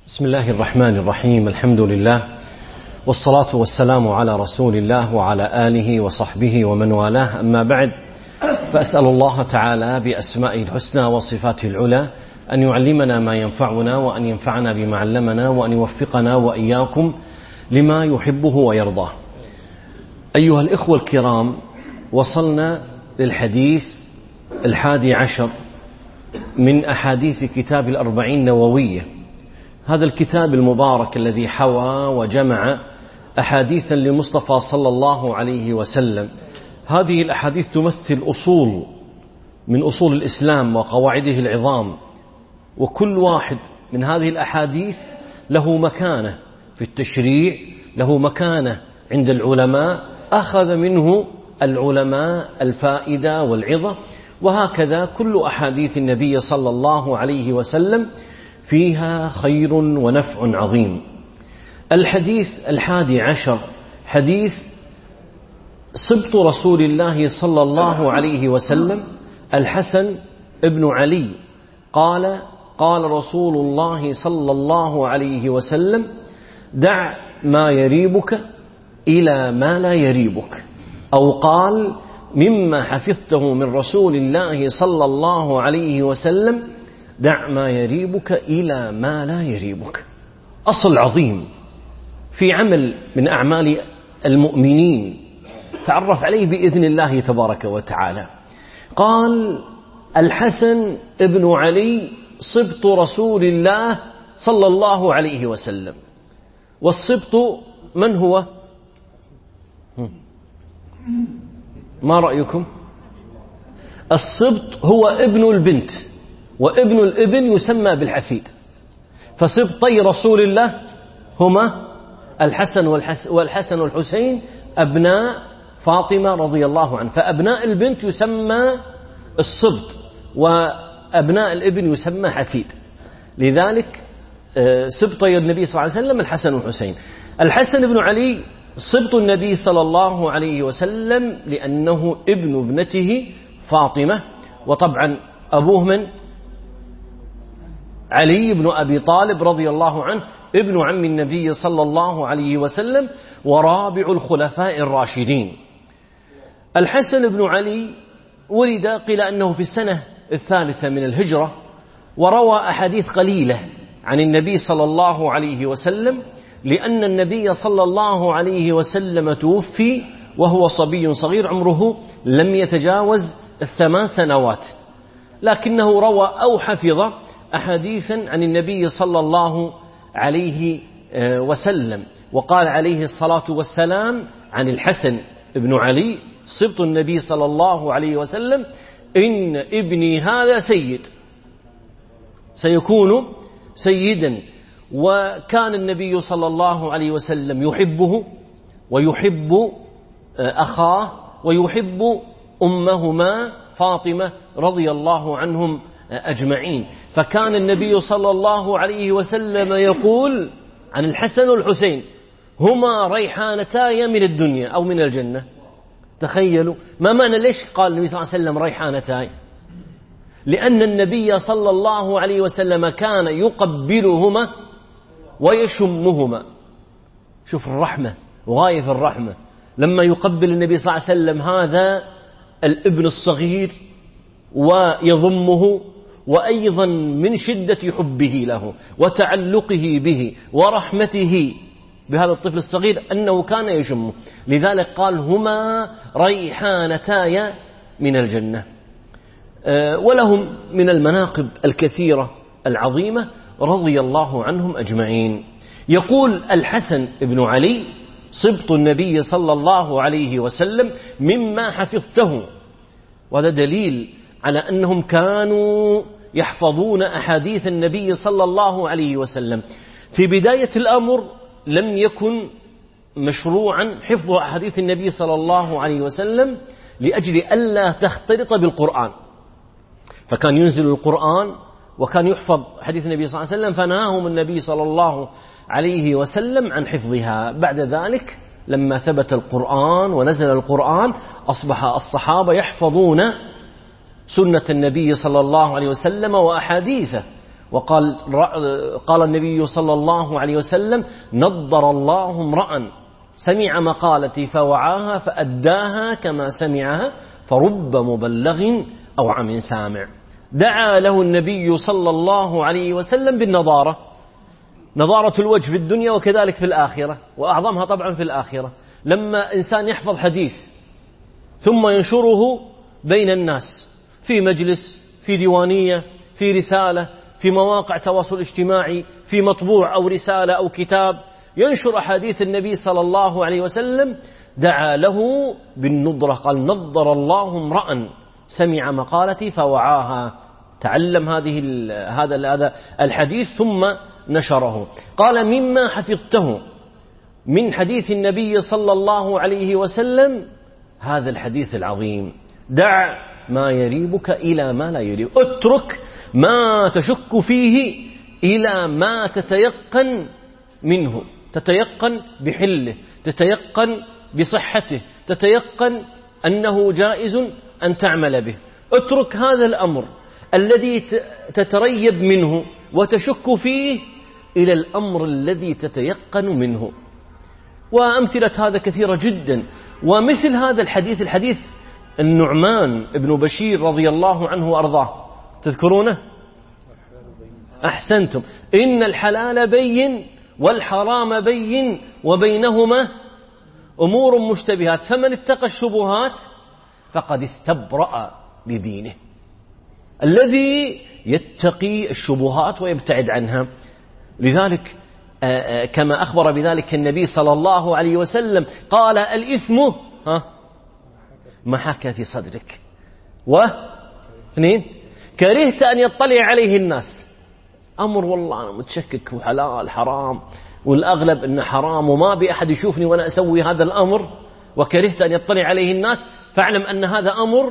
بسم الله الرحمن الرحيم. الحمد لله والصلاة والسلام على رسول الله وعلى آله وصحبه ومن والاه، أما بعد، فأسأل الله تعالى بأسمائه الحسنى وصفاته العلى أن يعلمنا ما ينفعنا وأن ينفعنا بما علمنا وأن يوفقنا وإياكم لما يحبه ويرضاه. أيها الإخوة الكرام، وصلنا للحديث 11 من أحاديث كتاب الأربعين النووية، هذا الكتاب المبارك الذي حوى وجمع أحاديثا للمصطفى صلى الله عليه وسلم. هذه الأحاديث تمثل أصول من أصول الإسلام وقواعده العظام، وكل واحد من هذه الأحاديث له مكانة في التشريع، له مكانة عند العلماء، أخذ منه العلماء الفائدة والعظة، وهكذا كل أحاديث النبي صلى الله عليه وسلم فيها خير ونفع عظيم. الحديث 11 حديث سبط رسول الله صلى الله عليه وسلم الحسن ابن علي قال: قال رسول الله صلى الله عليه وسلم: دع ما يريبك إلى ما لا يريبك، أو قال: مما حفظته من رسول الله صلى الله عليه وسلم: دع ما يريبك إلى ما لا يريبك. أصل عظيم في عمل من أعمال المؤمنين تعرف عليه بإذن الله تبارك وتعالى. قال الحسن ابن علي سبط رسول الله صلى الله عليه وسلم. والسبط من هو؟ ما رأيكم؟ السبط هو ابن البنت، وابن الابن يسمى بالحفيد. فسبطي رسول الله هما الحسن والحسين أبناء فاطمة رضي الله عنه، فأبناء البنت يسمى السبط، وأبناء الابن يسمى حفيد. لذلك سبطي النبي صلى الله عليه وسلم الحسن والحسين. الحسن بن علي سبط النبي صلى الله عليه وسلم لأنه ابن ابنته فاطمة، وطبعا أبوه من؟ علي بن أبي طالب رضي الله عنه، ابن عم النبي صلى الله عليه وسلم ورابع الخلفاء الراشدين. الحسن بن علي ولد قيل أنه في السنة 3 من الهجرة، وروى أحاديث قليلة عن النبي صلى الله عليه وسلم، لأن النبي صلى الله عليه وسلم توفي وهو صبي صغير عمره لم يتجاوز 8 سنوات، لكنه روى أو حفظ أحاديثا عن النبي صلى الله عليه وسلم. وقال عليه الصلاة والسلام عن الحسن بن علي سبط النبي صلى الله عليه وسلم: إن ابني هذا سيد، سيكون سيدا. وكان النبي صلى الله عليه وسلم يحبه ويحب أخاه ويحب أمهما فاطمة رضي الله عنهم أجمعين. فكان النبي صلى الله عليه وسلم يقول عن الحسن والحسين: هما ريحانتاي من الدنيا أو من الجنة. تخيلوا ما معنى ليش قال النبي صلى الله عليه وسلم ريحانتاي؟ لأن النبي صلى الله عليه وسلم كان يقبلهما ويشمهما. شوف الرحمة وغاية في الرحمة، لما يقبل النبي صلى الله عليه وسلم هذا الابن الصغير ويضمه، وأيضا من شدة حبه له وتعلقه به ورحمته بهذا الطفل الصغير أنه كان يشمه. لذلك قال: هما ريحانتاي من الجنة. ولهم من المناقب الكثيرة العظيمة رضي الله عنهم أجمعين. يقول الحسن بن علي سبط النبي صلى الله عليه وسلم مما حفظته، وهذا دليل على أنهم كانوا يحفظون أحاديث النبي صلى الله عليه وسلم. في بداية الأمر لم يكن مشروعا حفظ أحاديث النبي صلى الله عليه وسلم لأجل ألا تختلط بالقرآن، فكان ينزل القرآن وكان يحفظ حديث النبي صلى الله عليه وسلم، فنهاهم النبي صلى الله عليه وسلم عن حفظها. بعد ذلك لما ثبت القرآن ونزل القرآن أصبح الصحابة يحفظون سنة النبي صلى الله عليه وسلم وأحاديثه، قال النبي صلى الله عليه وسلم: نضر الله امرأ سمع مقالتي فوعاها فأداها كما سمعها فرب مبلغ أو عم سامع. دعا له النبي صلى الله عليه وسلم بالنضارة، نضارة الوجه في الدنيا وكذلك في الآخرة، وأعظمها طبعا في الآخرة. لما إنسان يحفظ حديث ثم ينشره بين الناس في مجلس، في ديوانية، في رسالة، في مواقع تواصل اجتماعي، في مطبوع أو رسالة أو كتاب، ينشر أحاديث النبي صلى الله عليه وسلم، دعا له بالنضرة. قال: نضر الله امرأ سمع مقالتي فوعاها، تعلم هذا الحديث ثم نشره. قال: مما حفظته من حديث النبي صلى الله عليه وسلم هذا الحديث العظيم: دع ما يريبك إلى ما لا يريب، اترك ما تشك فيه إلى ما تتيقن منه، تتيقن بحله، تتيقن بصحته، تتيقن أنه جائز أن تعمل به. اترك هذا الأمر الذي تتريب منه وتشك فيه إلى الأمر الذي تتيقن منه. وأمثلة هذا كثيرة جدا. ومثل هذا الحديث النعمان بن بشير رضي الله عنه وأرضاه، تذكرونه؟ أحسنتم. إن الحلال بين والحرام بين وبينهما أمور مشتبهات فمن اتقى الشبهات فقد استبرأ لدينه. الذي يتقي الشبهات ويبتعد عنها. لذلك كما أخبر بذلك النبي صلى الله عليه وسلم قال: الإثم ما حكى في صدرك، واثنين كرهت أن يطلع عليه الناس. أمر والله أنا متشكك حلال حرام والأغلب أنه حرام وما بأحد يشوفني وأنا أسوي هذا الأمر، وكرهت أن يطلع عليه الناس، فاعلم أن هذا أمر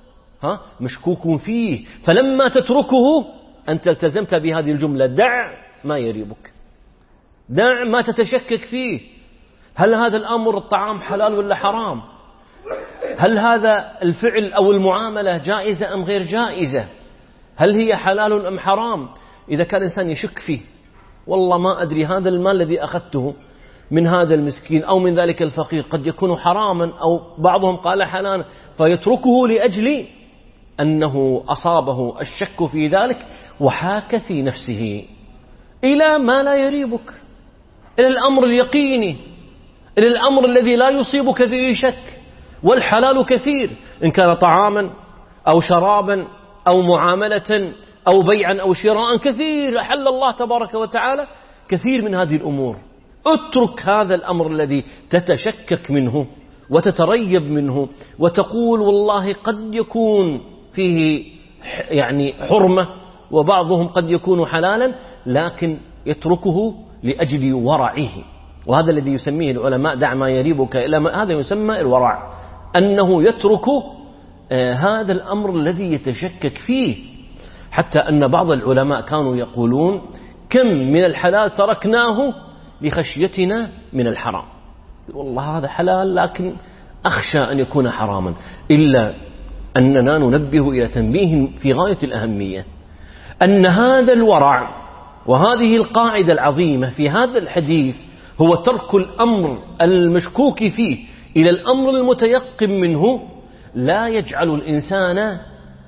مشكوك فيه. فلما تتركه أنت التزمت بهذه الجملة: دع ما يريبك، دع ما تتشكك فيه. هل هذا الأمر الطعام حلال ولا حرام؟ هل هذا الفعل أو المعاملة جائزة أم غير جائزة؟ هل هي حلال أم حرام؟ إذا كان الإنسان يشك فيه، والله ما أدري هذا المال الذي أخذته من هذا المسكين أو من ذلك الفقير قد يكون حراما، أو بعضهم قال حلالا، فيتركه لأجل أنه أصابه الشك في ذلك وحاك في نفسه إلى ما لا يريبك، إلى الأمر اليقيني، إلى الأمر الذي لا يصيبك فيه شك. والحلال كثير، إن كان طعاما أو شرابا أو معاملة أو بيعا أو شراء، كثير أحل الله تبارك وتعالى كثير من هذه الأمور. اترك هذا الأمر الذي تتشكك منه وتتريب منه وتقول والله قد يكون فيه يعني حرمة وبعضهم قد يكون حلالا، لكن يتركه لأجل ورعه. وهذا الذي يسميه العلماء دع ما يريبك إلى ما، هذا يسمى الورع، أنه يترك هذا الأمر الذي يتشكك فيه. حتى أن بعض العلماء كانوا يقولون كم من الحلال تركناه لخشيتنا من الحرام، والله هذا حلال لكن أخشى أن يكون حراما. إلا أننا ننبه إلى تنبيه في غاية الأهمية، أن هذا الورع وهذه القاعدة العظيمة في هذا الحديث هو ترك الأمر المشكوك فيه إلى الأمر المتيقن منه، لا يجعل الإنسان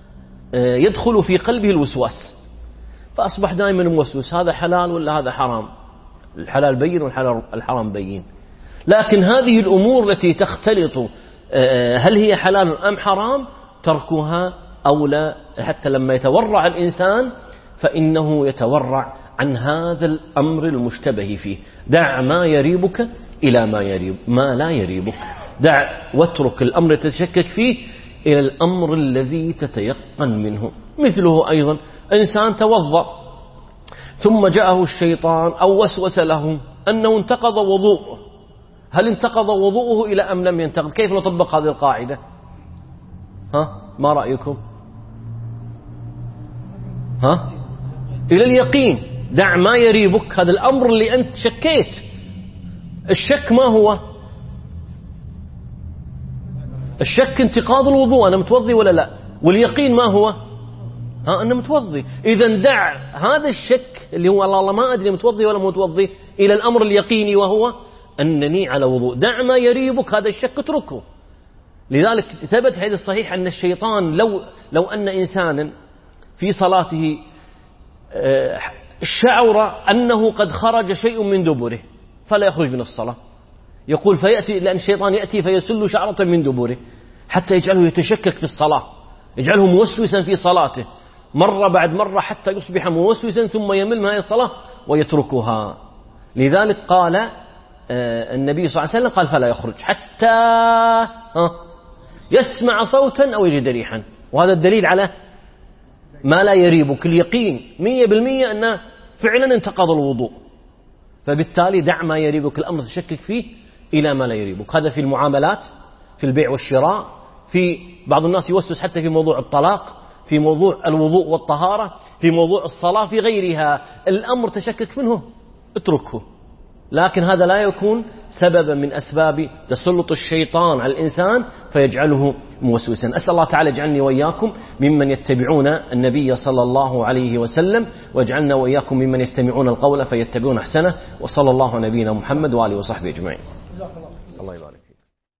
يدخل في قلبه الوسواس، فأصبح دائما موسوس، هذا حلال ولا هذا حرام، الحلال بين والحرام بين. لكن هذه الأمور التي تختلط هل هي حلال أم حرام تركها أولى، حتى لما يتورع الإنسان فإنه يتورع عن هذا الأمر المشتبه فيه. دع ما يريبك إلى ما لا يريبك، دع واترك الأمر تتشكك فيه إلى الأمر الذي تتيقن منه. مثله أيضا إنسان توضأ ثم جاءه الشيطان أو وسوس له أنه انتقض وضوءه، هل انتقض وضوءه إلى أم لم ينتقض؟ كيف نطبق هذه القاعدة؟ ما رأيكم؟ إلى اليقين. دع ما يريبك، هذا الأمر اللي أنت شكيت. الشك ما هو؟ الشك انتقاض الوضوء، أنا متوضي ولا لا. واليقين ما هو؟ أنا متوضي. إذا دع هذا الشك اللي هو الله ما أدري متوضي ولا متوضي إلى الأمر اليقيني وهو أنني على وضوء. دع ما يريبك هذا الشك اتركه. لذلك ثبت في الحديث الصحيح أن الشيطان لو أن إنسانا في صلاته شعر أنه قد خرج شيء من دبره فلا يخرج من الصلاة، يقول فيأتي، لأن الشيطان يأتي فيسل شعرة من دبره حتى يجعله يتشكك في الصلاة، يجعله موسوسا في صلاته مرة بعد مرة حتى يصبح موسوسا ثم يمل هذه الصلاة ويتركها. لذلك قال النبي صلى الله عليه وسلم قال فلا يخرج حتى يسمع صوتا أو يجد ريحا. وهذا الدليل على ما لا يريبك، اليقين 100% أنه فعلا انتقض الوضوء. فبالتالي دع ما يريبك الأمر تشكك فيه إلى ما لا يريبك. هذا في المعاملات، في البيع والشراء، في بعض الناس يوسوس حتى في موضوع الطلاق، في موضوع الوضوء والطهارة، في موضوع الصلاة، في غيرها. الأمر تشكك منه اتركه، لكن هذا لا يكون سببا من أسباب تسلط الشيطان على الإنسان فيجعله موسوسا. أسأل الله تعالى يجعلني وإياكم ممن يتبعون النبي صلى الله عليه وسلم، واجعلنا وإياكم ممن يستمعون القول فيتبعون أحسنه. وصلى الله على نبينا محمد وآله وصحبه أجمعين. الله يبارك.